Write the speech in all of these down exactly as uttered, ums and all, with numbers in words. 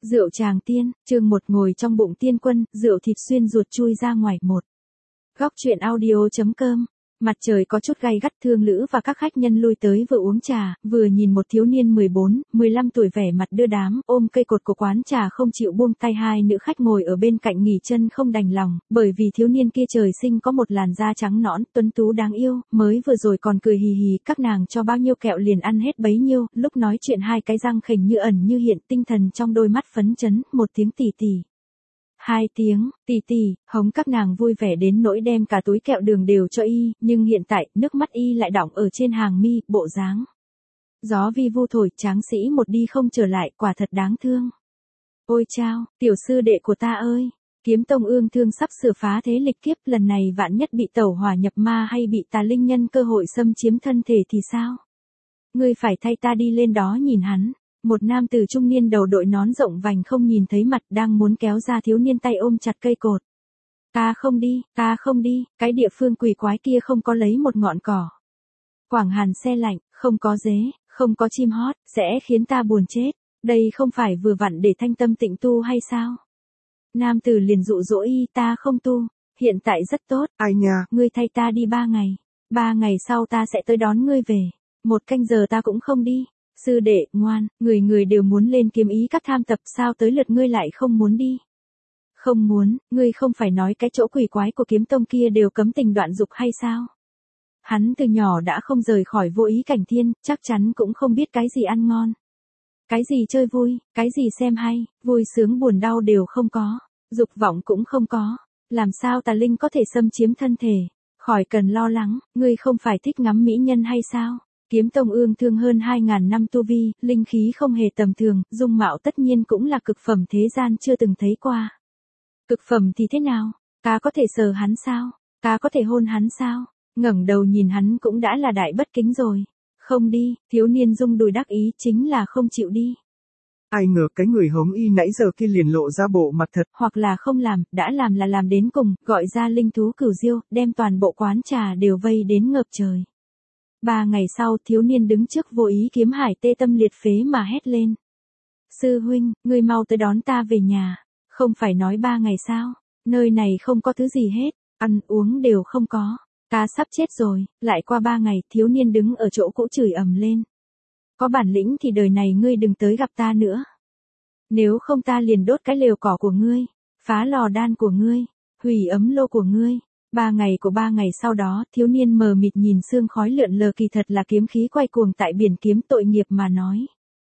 Rượu Tràng Tiên, chương một ngồi trong bụng tiên quân, rượu thịt xuyên ruột chui ra ngoài một. Góc truyện audio.com. Mặt trời có chút gay gắt, thương lữ và các khách nhân lui tới vừa uống trà, vừa nhìn một thiếu niên mười bốn, mười lăm tuổi vẻ mặt đưa đám, ôm cây cột của quán trà không chịu buông tay. Hai nữ khách ngồi ở bên cạnh nghỉ chân không đành lòng, bởi vì thiếu niên kia trời sinh có một làn da trắng nõn, tuấn tú đáng yêu, mới vừa rồi còn cười hì hì, các nàng cho bao nhiêu kẹo liền ăn hết bấy nhiêu, lúc nói chuyện hai cái răng khểnh như ẩn như hiện, tinh thần trong đôi mắt phấn chấn, một tiếng tỉ tỉ. Hai tiếng, tì tì, hống các nàng vui vẻ đến nỗi đem cả túi kẹo đường đều cho y, nhưng hiện tại, nước mắt y lại đọng ở trên hàng mi, bộ dáng. Gió vi vu thổi, tráng sĩ một đi không trở lại, quả thật đáng thương. Ôi chao, tiểu sư đệ của ta ơi, Kiếm Tông ương thương sắp sửa phá thế lịch kiếp, lần này vạn nhất bị tẩu hỏa nhập ma hay bị tà linh nhân cơ hội xâm chiếm thân thể thì sao? Ngươi phải thay ta đi lên đó nhìn hắn. Một nam tử trung niên đầu đội nón rộng vành không nhìn thấy mặt đang muốn kéo ra thiếu niên tay ôm chặt cây cột. Ta không đi, ta không đi, cái địa phương quỷ quái kia không có lấy một ngọn cỏ. Quảng Hàn se lạnh, không có dế, không có chim hót, sẽ khiến ta buồn chết. Đây không phải vừa vặn để thanh tâm tịnh tu hay sao? Nam tử liền dụ dỗ y, ta không tu, hiện tại rất tốt. Ai nha, ngươi thay ta đi ba ngày. Ba ngày sau ta sẽ tới đón ngươi về. Một canh giờ ta cũng không đi. Sư đệ, ngoan, người người đều muốn lên kiếm ý các tham tập, sao tới lượt ngươi lại không muốn đi? Không muốn, ngươi không phải nói cái chỗ quỷ quái của Kiếm Tông kia đều cấm tình đoạn dục hay sao? Hắn từ nhỏ đã không rời khỏi vô ý cảnh thiên, chắc chắn cũng không biết cái gì ăn ngon. Cái gì chơi vui, cái gì xem hay, vui sướng buồn đau đều không có, dục vọng cũng không có. Làm sao tà linh có thể xâm chiếm thân thể? Khỏi cần lo lắng, ngươi không phải thích ngắm mỹ nhân hay sao? Kiếm Tông ương thương hơn hai ngàn năm tu vi, linh khí không hề tầm thường, dung mạo tất nhiên cũng là cực phẩm thế gian chưa từng thấy qua. Cực phẩm thì thế nào? Ta có thể sờ hắn sao? Ta có thể hôn hắn sao? Ngẩng đầu nhìn hắn cũng đã là đại bất kính rồi. Không đi, thiếu niên rung đùi đắc ý chính là không chịu đi. Ai ngờ cái người hống y nãy giờ kia liền lộ ra bộ mặt thật. Hoặc là không làm, đã làm là làm đến cùng, gọi ra linh thú cửu diêu, đem toàn bộ quán trà đều vây đến ngập trời. Ba ngày sau, thiếu niên đứng trước vô ý kiếm hải tê tâm liệt phế mà hét lên. Sư huynh, ngươi mau tới đón ta về nhà. Không phải nói ba ngày sao? Nơi này không có thứ gì hết, ăn uống đều không có. Ta sắp chết rồi, lại qua ba ngày, thiếu niên đứng ở chỗ cũ chửi ầm lên. Có bản lĩnh thì đời này ngươi đừng tới gặp ta nữa. Nếu không ta liền đốt cái lều cỏ của ngươi, phá lò đan của ngươi, hủy ấm lô của ngươi. Ba ngày của ba ngày sau đó, thiếu niên mờ mịt nhìn sương khói lượn lờ kỳ thật là kiếm khí quay cuồng tại biển kiếm tội nghiệp mà nói.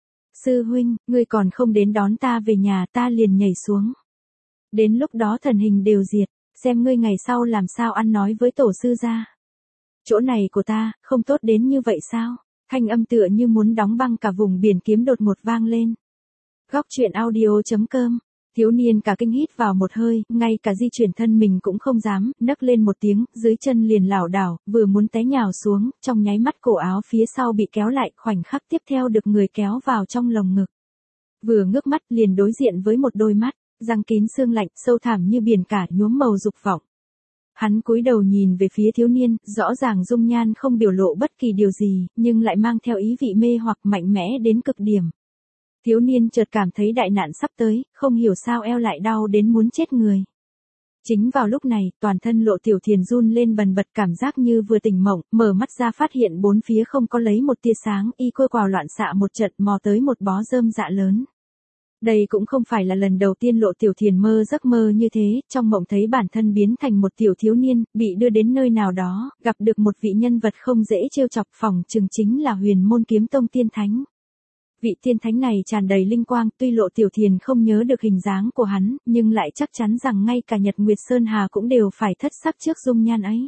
Sư huynh, ngươi còn không đến đón ta về nhà, ta liền nhảy xuống. Đến lúc đó thần hình đều diệt, xem ngươi ngày sau làm sao ăn nói với tổ sư gia. Chỗ này của ta, không tốt đến như vậy sao? Thanh âm tựa như muốn đóng băng cả vùng biển kiếm đột ngột vang lên. Góc truyện audio.com. Thiếu niên cả kinh hít vào một hơi, ngay cả di chuyển thân mình cũng không dám, nấc lên một tiếng, dưới chân liền lảo đảo, vừa muốn té nhào xuống, trong nháy mắt cổ áo phía sau bị kéo lại, khoảnh khắc tiếp theo được người kéo vào trong lồng ngực. Vừa ngước mắt liền đối diện với một đôi mắt, răng kín sương lạnh, sâu thẳm như biển cả, nhuốm màu dục vọng. Hắn cúi đầu nhìn về phía thiếu niên, rõ ràng dung nhan không biểu lộ bất kỳ điều gì, nhưng lại mang theo ý vị mê hoặc mạnh mẽ đến cực điểm. Thiếu niên chợt cảm thấy đại nạn sắp tới, không hiểu sao eo lại đau đến muốn chết người. Chính vào lúc này, toàn thân Lộ Tiểu Thiền run lên bần bật, cảm giác như vừa tỉnh mộng, mở mắt ra phát hiện bốn phía không có lấy một tia sáng, y côi quào loạn xạ một trận mò tới một bó rơm dạ lớn. Đây cũng không phải là lần đầu tiên Lộ Tiểu Thiền mơ giấc mơ như thế, trong mộng thấy bản thân biến thành một tiểu thiếu niên, bị đưa đến nơi nào đó, gặp được một vị nhân vật không dễ trêu chọc, phỏng chừng chính là Huyền Môn Kiếm Tông tiên thánh. Vị tiên thánh này tràn đầy linh quang, tuy Lộ Tiểu Thiền không nhớ được hình dáng của hắn, nhưng lại chắc chắn rằng ngay cả Nhật Nguyệt Sơn Hà cũng đều phải thất sắc trước dung nhan ấy.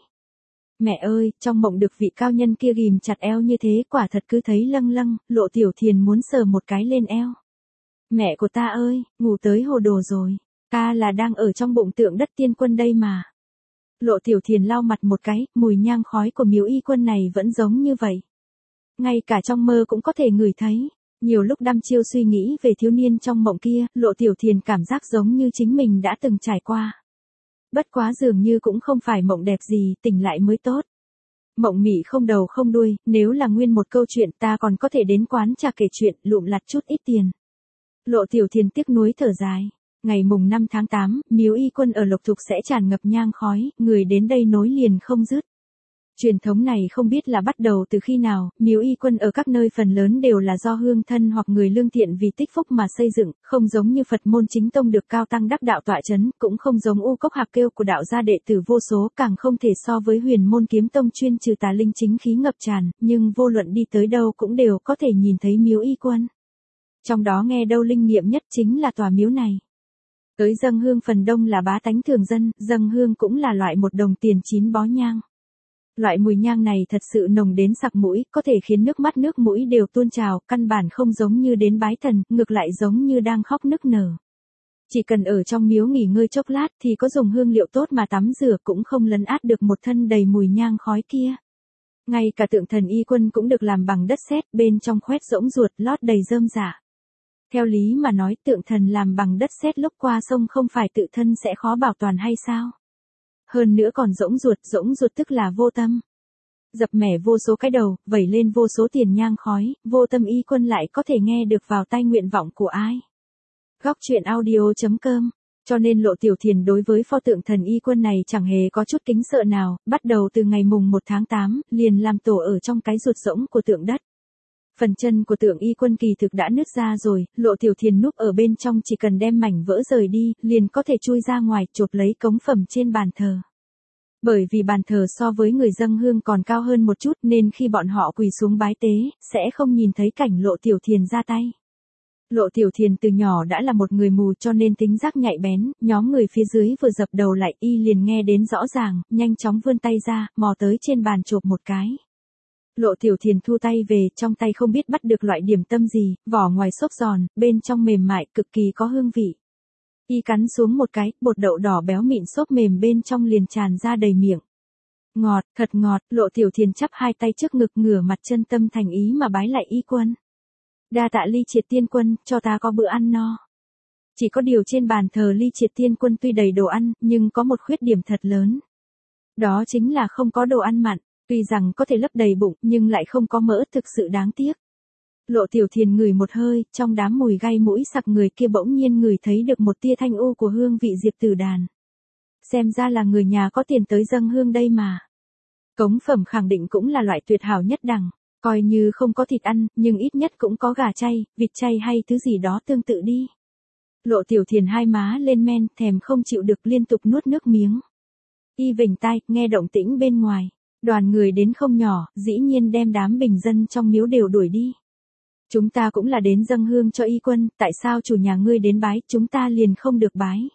Mẹ ơi, trong mộng được vị cao nhân kia ghìm chặt eo như thế, quả thật cứ thấy lâng lâng, Lộ Tiểu Thiền muốn sờ một cái lên eo. Mẹ của ta ơi, ngủ tới hồ đồ rồi, ta là đang ở trong bụng tượng đất tiên quân đây mà. Lộ Tiểu Thiền lau mặt một cái, mùi nhang khói của miếu y quân này vẫn giống như vậy. Ngay cả trong mơ cũng có thể ngửi thấy. Nhiều lúc đăm chiêu suy nghĩ về thiếu niên trong mộng kia, Lộ Tiểu Thiền cảm giác giống như chính mình đã từng trải qua. Bất quá dường như cũng không phải mộng đẹp gì, tỉnh lại mới tốt. Mộng mị không đầu không đuôi, nếu là nguyên một câu chuyện ta còn có thể đến quán trà kể chuyện, lụm lặt chút ít tiền. Lộ Tiểu Thiền tiếc nuối thở dài. Ngày mùng năm tháng tám, miếu y quân ở Lộc Thục sẽ tràn ngập nhang khói, người đến đây nối liền không dứt. Truyền thống này không biết là bắt đầu từ khi nào, miếu y quân ở các nơi phần lớn đều là do hương thân hoặc người lương thiện vì tích phúc mà xây dựng, không giống như Phật môn chính tông được cao tăng đắc đạo tọa chấn, cũng không giống u cốc hạc kêu của đạo gia đệ tử vô số, càng không thể so với huyền môn kiếm tông chuyên trừ tà linh chính khí ngập tràn, nhưng vô luận đi tới đâu cũng đều có thể nhìn thấy miếu y quân. Trong đó nghe đâu linh nghiệm nhất chính là tòa miếu này. Tới dâng hương phần đông là bá tánh thường dân, dâng hương cũng là loại một đồng tiền chín bó nhang. Loại mùi nhang này thật sự nồng đến sặc mũi, có thể khiến nước mắt nước mũi đều tuôn trào, căn bản không giống như đến bái thần, ngược lại giống như đang khóc nức nở. Chỉ cần ở trong miếu nghỉ ngơi chốc lát thì có dùng hương liệu tốt mà tắm rửa cũng không lấn át được một thân đầy mùi nhang khói kia. Ngay cả tượng thần y quân cũng được làm bằng đất sét, bên trong khoét rỗng ruột lót đầy rơm rạ. Theo lý mà nói tượng thần làm bằng đất sét lúc qua sông không phải tự thân sẽ khó bảo toàn hay sao? Hơn nữa còn rỗng ruột, rỗng ruột tức là vô tâm. Dập mẻ vô số cái đầu, vẩy lên vô số tiền nhang khói, vô tâm y quân lại có thể nghe được vào tai nguyện vọng của ai. Góc truyện audio chấm com. Cho nên Lộ Tiểu Thiền đối với pho tượng thần y quân này chẳng hề có chút kính sợ nào, bắt đầu từ ngày mùng một tháng tám, liền làm tổ ở trong cái ruột rỗng của tượng đất. Phần chân của tượng y quân kỳ thực đã nứt ra rồi, Lộ Tiểu Thiền núp ở bên trong chỉ cần đem mảnh vỡ rời đi, liền có thể chui ra ngoài chộp lấy cống phẩm trên bàn thờ. Bởi vì bàn thờ so với người dâng hương còn cao hơn một chút nên khi bọn họ quỳ xuống bái tế, sẽ không nhìn thấy cảnh Lộ Tiểu Thiền ra tay. Lộ Tiểu Thiền từ nhỏ đã là một người mù cho nên tính giác nhạy bén, nhóm người phía dưới vừa dập đầu lại y liền nghe đến rõ ràng, nhanh chóng vươn tay ra, mò tới trên bàn chộp một cái. Lộ Tiểu Thiền thu tay về, trong tay không biết bắt được loại điểm tâm gì, vỏ ngoài xốp giòn, bên trong mềm mại, cực kỳ có hương vị. Y cắn xuống một cái, bột đậu đỏ béo mịn xốp mềm bên trong liền tràn ra đầy miệng. Ngọt, thật ngọt, Lộ Tiểu Thiền chắp hai tay trước ngực ngửa mặt chân tâm thành ý mà bái lại y quân. Đa tạ Ly Triệt Tiên Quân, cho ta có bữa ăn no. Chỉ có điều trên bàn thờ Ly Triệt Tiên Quân tuy đầy đồ ăn, nhưng có một khuyết điểm thật lớn. Đó chính là không có đồ ăn mặn. Tuy rằng có thể lấp đầy bụng nhưng lại không có mỡ, thực sự đáng tiếc. Lộ Tiểu Thiền ngửi một hơi, trong đám mùi gai mũi sặc người kia bỗng nhiên ngửi thấy được một tia thanh u của hương vị diệp tử đàn. Xem ra là người nhà có tiền tới dâng hương đây mà. Cống phẩm khẳng định cũng là loại tuyệt hảo nhất đẳng, coi như không có thịt ăn, nhưng ít nhất cũng có gà chay, vịt chay hay thứ gì đó tương tự đi. Lộ Tiểu Thiền hai má lên men, thèm không chịu được liên tục nuốt nước miếng. Y vểnh tai, nghe động tĩnh bên ngoài. Đoàn người đến không nhỏ, dĩ nhiên đem đám bình dân trong miếu đều đuổi đi. Chúng ta cũng là đến dâng hương cho y quân, tại sao chủ nhà ngươi đến bái, chúng ta liền không được bái.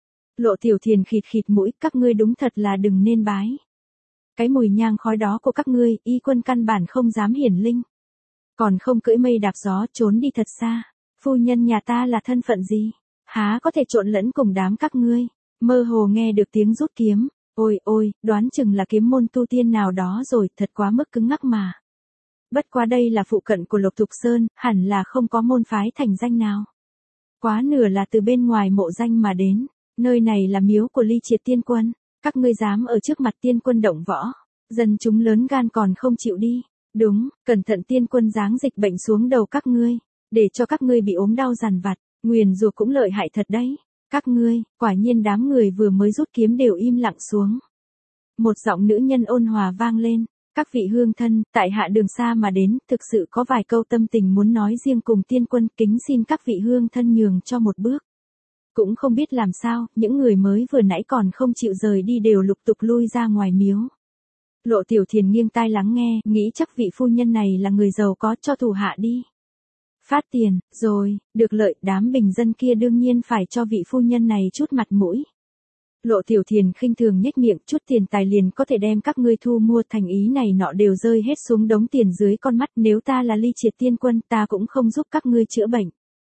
Lộ Tiểu Thiền khịt khịt mũi, các ngươi đúng thật là đừng nên bái. Cái mùi nhang khói đó của các ngươi, y quân căn bản không dám hiển linh. Còn không cưỡi mây đạp gió trốn đi thật xa. Phu nhân nhà ta là thân phận gì? Há có thể trộn lẫn cùng đám các ngươi. Mơ hồ nghe được tiếng rút kiếm. Ôi ôi, đoán chừng là kiếm môn tu tiên nào đó rồi, thật quá mức cứng ngắc mà. Bất quá đây là phụ cận của Lộc Thục Sơn, hẳn là không có môn phái thành danh nào. Quá nửa là từ bên ngoài mộ danh mà đến, nơi này là miếu của Ly Triệt Tiên Quân, các ngươi dám ở trước mặt Tiên Quân động võ, dân chúng lớn gan còn không chịu đi. Đúng, cẩn thận Tiên Quân giáng dịch bệnh xuống đầu các ngươi, để cho các ngươi bị ốm đau dằn vặt, nguyền rủa cũng lợi hại thật đấy. Các ngươi, quả nhiên đám người vừa mới rút kiếm đều im lặng xuống. Một giọng nữ nhân ôn hòa vang lên, các vị hương thân, tại hạ đường xa mà đến, thực sự có vài câu tâm tình muốn nói riêng cùng Tiên Quân, kính xin các vị hương thân nhường cho một bước. Cũng không biết làm sao, những người mới vừa nãy còn không chịu rời đi đều lục tục lui ra ngoài miếu. Lộ Tiểu Thiền nghiêng tai lắng nghe, nghĩ chắc vị phu nhân này là người giàu có, cho thủ hạ đi. Phát tiền, rồi, được lợi, đám bình dân kia đương nhiên phải cho vị phu nhân này chút mặt mũi. Lộ Tiểu Thiền khinh thường nhếch miệng, chút tiền tài liền có thể đem các ngươi thu mua, thành ý này nọ đều rơi hết xuống đống tiền dưới con mắt, nếu ta là Ly Triệt Tiên Quân, ta cũng không giúp các ngươi chữa bệnh.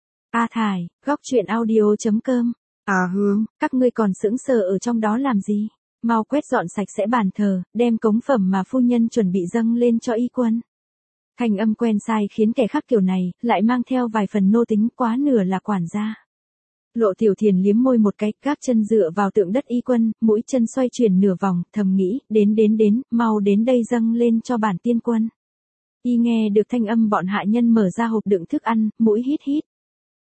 A Thải, góc truyện audio chấm com. À Hương, các ngươi còn sững sờ ở trong đó làm gì? Mau quét dọn sạch sẽ bàn thờ, đem cống phẩm mà phu nhân chuẩn bị dâng lên cho y quân. Thành âm quen sai khiến kẻ khác kiểu này, lại mang theo vài phần nô tính, quá nửa là quản gia. Lộ Tiểu Thiền liếm môi một cái, gác chân dựa vào tượng đất y quân, mũi chân xoay chuyển nửa vòng, thầm nghĩ, đến đến đến, mau đến đây dâng lên cho bản Tiên Quân. Y nghe được thanh âm bọn hạ nhân mở ra hộp đựng thức ăn, mũi hít hít.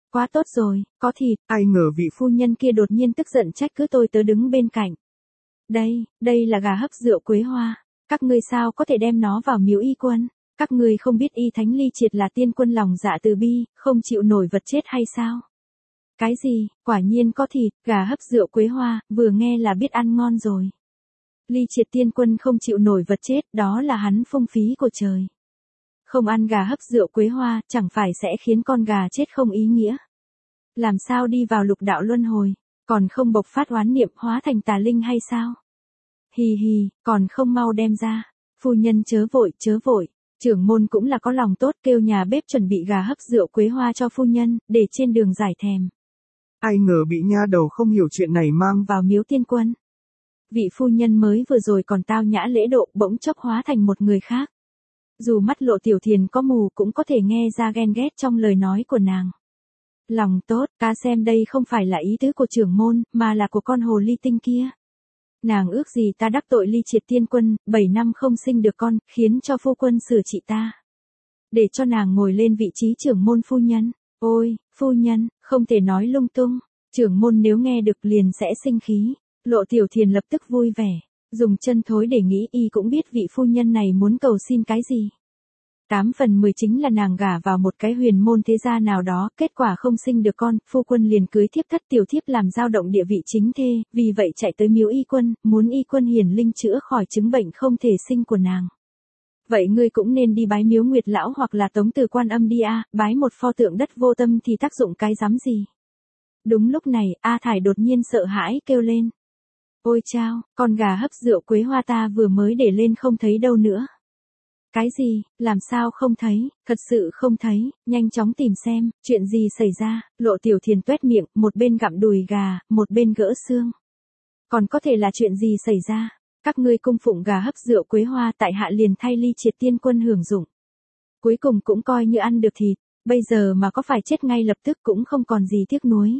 Quá tốt rồi, có thịt. Ai ngờ vị Phu nhân kia đột nhiên tức giận trách cứ tôi tớ đứng bên cạnh. Đây, đây là gà hấp rượu quế hoa. Các ngươi sao có thể đem nó vào miếu y quân? Các ngươi không biết y thánh ly triệt là tiên quân lòng dạ từ bi, không chịu nổi vật chết hay sao? Cái gì, quả nhiên có thịt, gà hấp rượu quế hoa, vừa nghe là biết ăn ngon rồi. Ly triệt tiên quân không chịu nổi vật chết, đó là hắn phung phí của trời. Không ăn gà hấp rượu quế hoa, chẳng phải sẽ khiến con gà chết không ý nghĩa. Làm sao đi vào lục đạo luân hồi, còn không bộc phát oán niệm hóa thành tà linh hay sao? Hì hì, còn không mau đem ra. Phu nhân chớ vội, chớ vội. Trưởng môn cũng là có lòng tốt, kêu nhà bếp chuẩn bị gà hấp rượu quế hoa cho phu nhân, để trên đường giải thèm. Ai ngờ bị nha đầu không hiểu chuyện này mang vào miếu tiên quân. Vị phu nhân mới vừa rồi còn tao nhã lễ độ, bỗng chốc hóa thành một người khác. Dù mắt Lộ Tiểu Thiền có mù cũng có thể nghe ra ghen ghét trong lời nói của nàng. Lòng tốt, ta xem đây không phải là ý tứ của trưởng môn, mà là của con hồ ly tinh kia. Nàng ước gì ta đắc tội ly triệt tiên quân, bảy năm không sinh được con, khiến cho phu quân sửa trị ta. Để cho nàng ngồi lên vị trí trưởng môn phu nhân. Ôi, phu nhân, không thể nói lung tung. Trưởng môn nếu nghe được liền sẽ sinh khí. Lộ Tiểu Thiền lập tức vui vẻ. Dùng chân thối để nghĩ y cũng biết vị phu nhân này muốn cầu xin cái gì. Tám phần mười chính là nàng gả vào một cái huyền môn thế gia nào đó, kết quả không sinh được con, phu quân liền cưới thiếp thất tiểu thiếp làm dao động địa vị chính thê, vì vậy chạy tới miếu y quân, muốn y quân hiển linh chữa khỏi chứng bệnh không thể sinh của nàng. Vậy ngươi cũng nên đi bái miếu Nguyệt lão hoặc là Tống Từ Quan Âm đi a, bái một pho tượng đất vô tâm thì tác dụng cái rắm gì. Đúng lúc này, A Thải đột nhiên sợ hãi kêu lên. Ôi chao, con gà hấp rượu quế hoa ta vừa mới để lên không thấy đâu nữa. Cái gì, làm sao không thấy, thật sự không thấy, nhanh chóng tìm xem, chuyện gì xảy ra. Lộ Tiểu Thiền tuét miệng, một bên gặm đùi gà, một bên gỡ xương. Còn có thể là chuyện gì xảy ra? Các ngươi cung phụng gà hấp rượu quế hoa tại hạ liền thay ly triệt tiên quân hưởng dụng. Cuối cùng cũng coi như ăn được thịt, bây giờ mà có phải chết ngay lập tức cũng không còn gì tiếc nuối.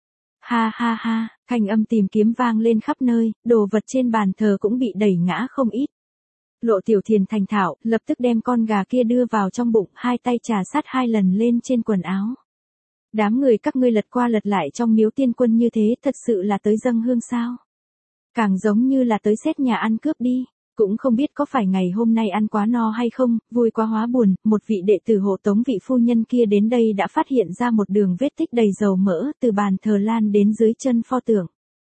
Ha ha ha, thanh âm tìm kiếm vang lên khắp nơi, đồ vật trên bàn thờ cũng bị đẩy ngã không ít. Lộ Tiểu Thiền thành thạo, lập tức đem con gà kia đưa vào trong bụng, hai tay trà sát hai lần lên trên quần áo. Đám người các ngươi lật qua lật lại trong miếu tiên quân như thế, thật sự là tới dâng hương sao? Càng giống như là tới xét nhà ăn cướp đi, cũng không biết có phải ngày hôm nay ăn quá no hay không, vui quá hóa buồn, một vị đệ tử hộ tống vị phu nhân kia đến đây đã phát hiện ra một đường vết tích đầy dầu mỡ, từ bàn thờ lan đến dưới chân pho tượng.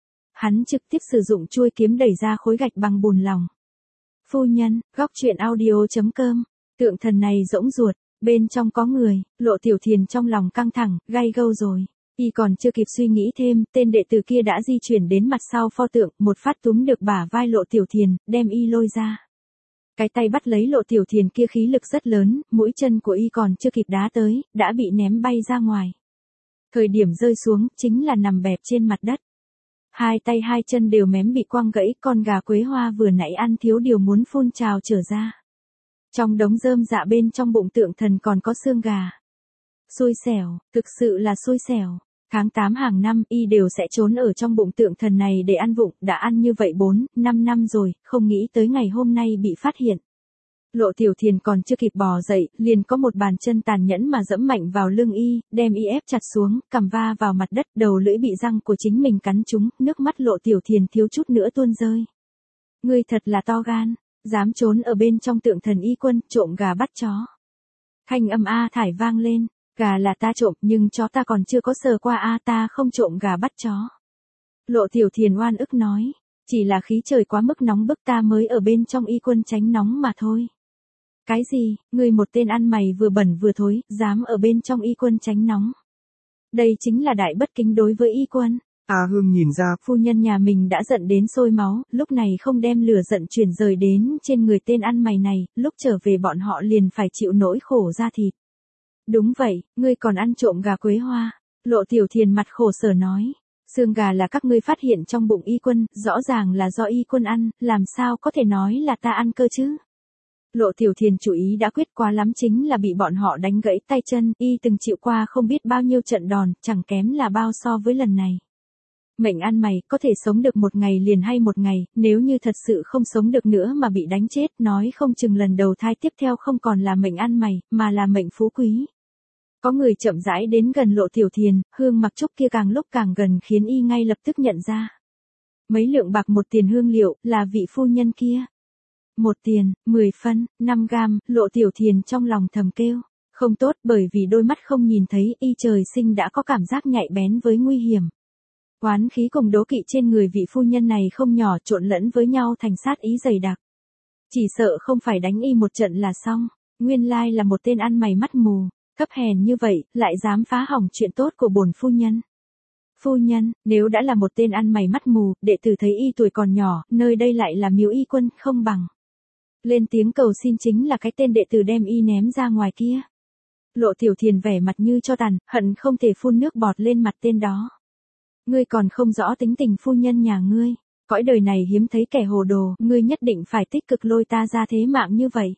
Hắn trực tiếp sử dụng chuôi kiếm đẩy ra khối gạch bằng bùn lòng. Phu nhân, góc truyện audio chấm com, tượng thần này rỗng ruột, bên trong có người, Lộ Tiểu Thiền trong lòng căng thẳng, gay gâu rồi. Y còn chưa kịp suy nghĩ thêm, tên đệ tử kia đã di chuyển đến mặt sau pho tượng, một phát túm được bả vai Lộ Tiểu Thiền, đem y lôi ra. Cái tay bắt lấy Lộ Tiểu Thiền kia khí lực rất lớn, mũi chân của y còn chưa kịp đá tới, đã bị ném bay ra ngoài. Thời điểm rơi xuống, chính là nằm bẹp trên mặt đất. Hai tay hai chân đều mém bị quăng gãy, con gà quế hoa vừa nãy ăn thiếu điều muốn phun trào trở ra. Trong đống rơm dạ bên trong bụng tượng thần còn có xương gà. Xui xẻo, thực sự là xui xẻo. Tháng tám hàng năm y đều sẽ trốn ở trong bụng tượng thần này để ăn vụng, đã ăn như vậy bốn, năm năm rồi, không nghĩ tới ngày hôm nay bị phát hiện. Lộ Tiểu Thiền còn chưa kịp bò dậy, liền có một bàn chân tàn nhẫn mà dẫm mạnh vào lưng y, đem y ép chặt xuống, cằm va vào mặt đất, đầu lưỡi bị răng của chính mình cắn trúng, nước mắt Lộ Tiểu Thiền thiếu chút nữa tuôn rơi. Ngươi thật là to gan, dám trốn ở bên trong tượng thần y quân, trộm gà bắt chó. Thanh âm A Thải vang lên. Gà là ta trộm, nhưng chó ta còn chưa có sờ qua a, ta không trộm gà bắt chó. Lộ Tiểu Thiền oan ức nói, chỉ là khí trời quá mức nóng bức ta mới ở bên trong y quân tránh nóng mà thôi. Cái gì, ngươi một tên ăn mày vừa bẩn vừa thối, dám ở bên trong y quân tránh nóng. Đây chính là đại bất kính đối với y quân. A Hương nhìn ra, phu nhân nhà mình đã giận đến sôi máu, lúc này không đem lửa giận chuyển rời đến trên người tên ăn mày này, lúc trở về bọn họ liền phải chịu nỗi khổ da thịt. Đúng vậy, ngươi còn ăn trộm gà quế hoa. Lộ Tiểu Thiền mặt khổ sở nói. Xương gà là các ngươi phát hiện trong bụng y quân, rõ ràng là do y quân ăn, làm sao có thể nói là ta ăn cơ chứ? Lộ Tiểu Thiền chủ ý đã quyết quá lắm chính là bị bọn họ đánh gãy tay chân, y từng chịu qua không biết bao nhiêu trận đòn, chẳng kém là bao so với lần này. Mệnh ăn mày, có thể sống được một ngày liền hay một ngày, nếu như thật sự không sống được nữa mà bị đánh chết, nói không chừng lần đầu thai tiếp theo không còn là mệnh ăn mày, mà là mệnh phú quý. Có người chậm rãi đến gần Lộ Tiểu Thiền, hương mặc trúc kia càng lúc càng gần khiến y ngay lập tức nhận ra. Mấy lượng bạc một tiền hương liệu, là vị phu nhân kia. Một tiền, mười phân, năm gam, Lộ Tiểu Thiền trong lòng thầm kêu. Không tốt bởi vì đôi mắt không nhìn thấy y trời sinh đã có cảm giác nhạy bén với nguy hiểm. Oán khí cùng đố kỵ trên người vị phu nhân này không nhỏ trộn lẫn với nhau thành sát ý dày đặc. Chỉ sợ không phải đánh y một trận là xong, nguyên lai là một tên ăn mày mắt mù, thấp hèn như vậy, lại dám phá hỏng chuyện tốt của bổn phu nhân. Phu nhân, nếu đã là một tên ăn mày mắt mù, đệ tử thấy y tuổi còn nhỏ, nơi đây lại là Miếu Y Quân, không bằng. Lên tiếng cầu xin chính là cái tên đệ tử đem y ném ra ngoài kia. Lộ Tiểu Thiền vẻ mặt như cho tàn, hận không thể phun nước bọt lên mặt tên đó. Ngươi còn không rõ tính tình phu nhân nhà ngươi, cõi đời này hiếm thấy kẻ hồ đồ, ngươi nhất định phải tích cực lôi ta ra thế mạng như vậy.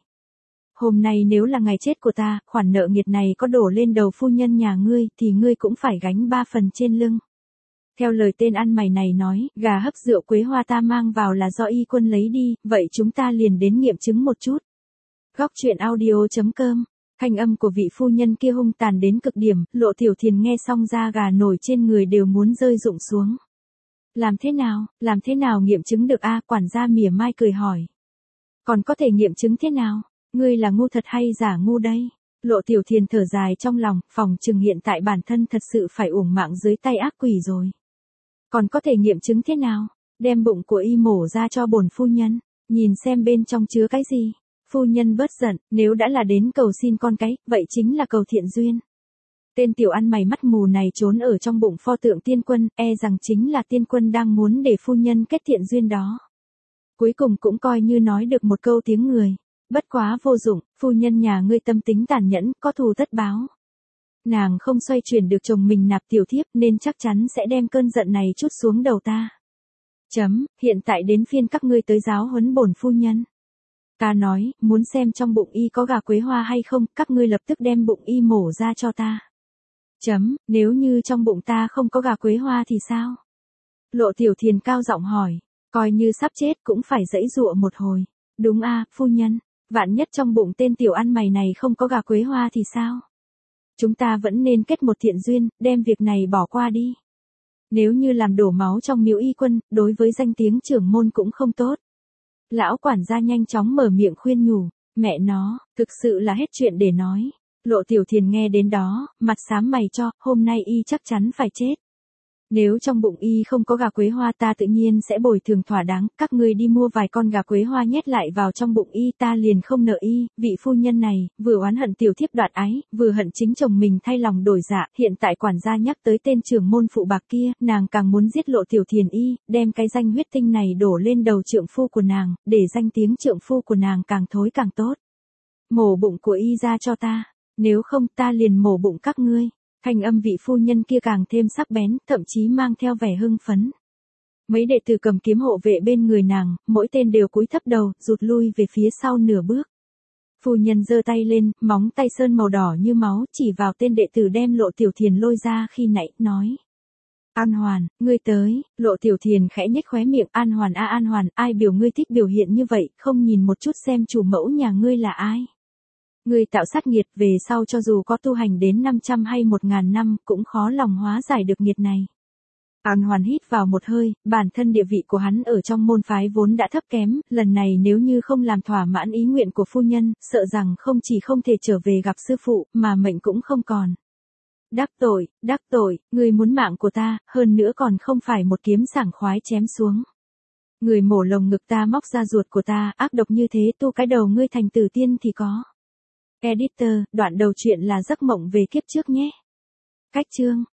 Hôm nay nếu là ngày chết của ta, khoản nợ nghiệt này có đổ lên đầu phu nhân nhà ngươi, thì ngươi cũng phải gánh ba phần trên lưng. Theo lời tên ăn mày này nói, gà hấp rượu quế hoa ta mang vào là do Y Quân lấy đi, vậy chúng ta liền đến nghiệm chứng một chút. Góc truyện audio chấm com. Thanh âm của vị phu nhân kia hung tàn đến cực điểm, Lộ Tiểu Thiền nghe xong da gà nổi trên người đều muốn rơi rụng xuống. Làm thế nào, làm thế nào nghiệm chứng được a? Quản gia mỉa mai cười hỏi. Còn có thể nghiệm chứng thế nào? Ngươi là ngu thật hay giả ngu đây? Lộ Tiểu Thiền thở dài trong lòng, phòng chừng hiện tại bản thân thật sự phải uổng mạng dưới tay ác quỷ rồi. Còn có thể nghiệm chứng thế nào? Đem bụng của y mổ ra cho bổn phu nhân, nhìn xem bên trong chứa cái gì. Phu nhân bớt giận, nếu đã là đến cầu xin con cái, vậy chính là cầu thiện duyên. Tên tiểu ăn mày mắt mù này trốn ở trong bụng pho tượng Tiên Quân, e rằng chính là Tiên Quân đang muốn để phu nhân kết thiện duyên đó. Cuối cùng cũng coi như nói được một câu tiếng người. Bất quá vô dụng, phu nhân nhà ngươi tâm tính tàn nhẫn, có thù tất báo. Nàng không xoay chuyển được chồng mình nạp tiểu thiếp nên chắc chắn sẽ đem cơn giận này trút xuống đầu ta. Chấm, hiện tại đến phiên các ngươi tới giáo huấn bổn phu nhân. Ta nói, muốn xem trong bụng y có gà quế hoa hay không, các ngươi lập tức đem bụng y mổ ra cho ta. Chấm, nếu như trong bụng ta không có gà quế hoa thì sao? Lộ Tiểu Thiền cao giọng hỏi, coi như sắp chết cũng phải giãy giụa một hồi. Đúng a, phu nhân, vạn nhất trong bụng tên tiểu ăn mày này không có gà quế hoa thì sao? Chúng ta vẫn nên kết một thiện duyên, đem việc này bỏ qua đi. Nếu như làm đổ máu trong Miếu Y Quân, đối với danh tiếng trưởng môn cũng không tốt. Lão quản gia nhanh chóng mở miệng khuyên nhủ, mẹ nó, thực sự là hết chuyện để nói. Lộ Tiểu Thiền nghe đến đó, mặt xám mày cho, hôm nay y chắc chắn phải chết. Nếu trong bụng y không có gà quế hoa ta tự nhiên sẽ bồi thường thỏa đáng, các ngươi đi mua vài con gà quế hoa nhét lại vào trong bụng y ta liền không nợ y. Vị phu nhân này, vừa oán hận tiểu thiếp đoạt ái, vừa hận chính chồng mình thay lòng đổi dạ, hiện tại quản gia nhắc tới tên trưởng môn phụ bạc kia, nàng càng muốn giết Lộ Tiểu Thiền y, đem cái danh huyết tinh này đổ lên đầu trượng phu của nàng, để danh tiếng trượng phu của nàng càng thối càng tốt. Mổ bụng của y ra cho ta, nếu không ta liền mổ bụng các ngươi. Thanh âm vị phu nhân kia càng thêm sắc bén, thậm chí mang theo vẻ hưng phấn. Mấy đệ tử cầm kiếm hộ vệ bên người nàng, mỗi tên đều cúi thấp đầu, rụt lui về phía sau nửa bước. Phu nhân giơ tay lên, móng tay sơn màu đỏ như máu, chỉ vào tên đệ tử đem Lộ Tiểu Thiền lôi ra khi nãy, nói. An Hoàn, ngươi tới. Lộ Tiểu Thiền khẽ nhếch khóe miệng, An Hoàn a An Hoàn, ai biểu ngươi thích biểu hiện như vậy, không nhìn một chút xem chủ mẫu nhà ngươi là ai. Ngươi tạo sát nghiệt, về sau cho dù có tu hành đến năm trăm hay một ngàn năm, cũng khó lòng hóa giải được nghiệt này. An Hoàn hít vào một hơi, bản thân địa vị của hắn ở trong môn phái vốn đã thấp kém, lần này nếu như không làm thỏa mãn ý nguyện của phu nhân, sợ rằng không chỉ không thể trở về gặp sư phụ, mà mệnh cũng không còn. Đắc tội, đắc tội, ngươi muốn mạng của ta, hơn nữa còn không phải một kiếm sảng khoái chém xuống. Người mổ lồng ngực ta móc ra ruột của ta, ác độc như thế tu cái đầu ngươi thành tử tiên thì có. Editor, đoạn đầu chuyện là giấc mộng về kiếp trước nhé. Cách chương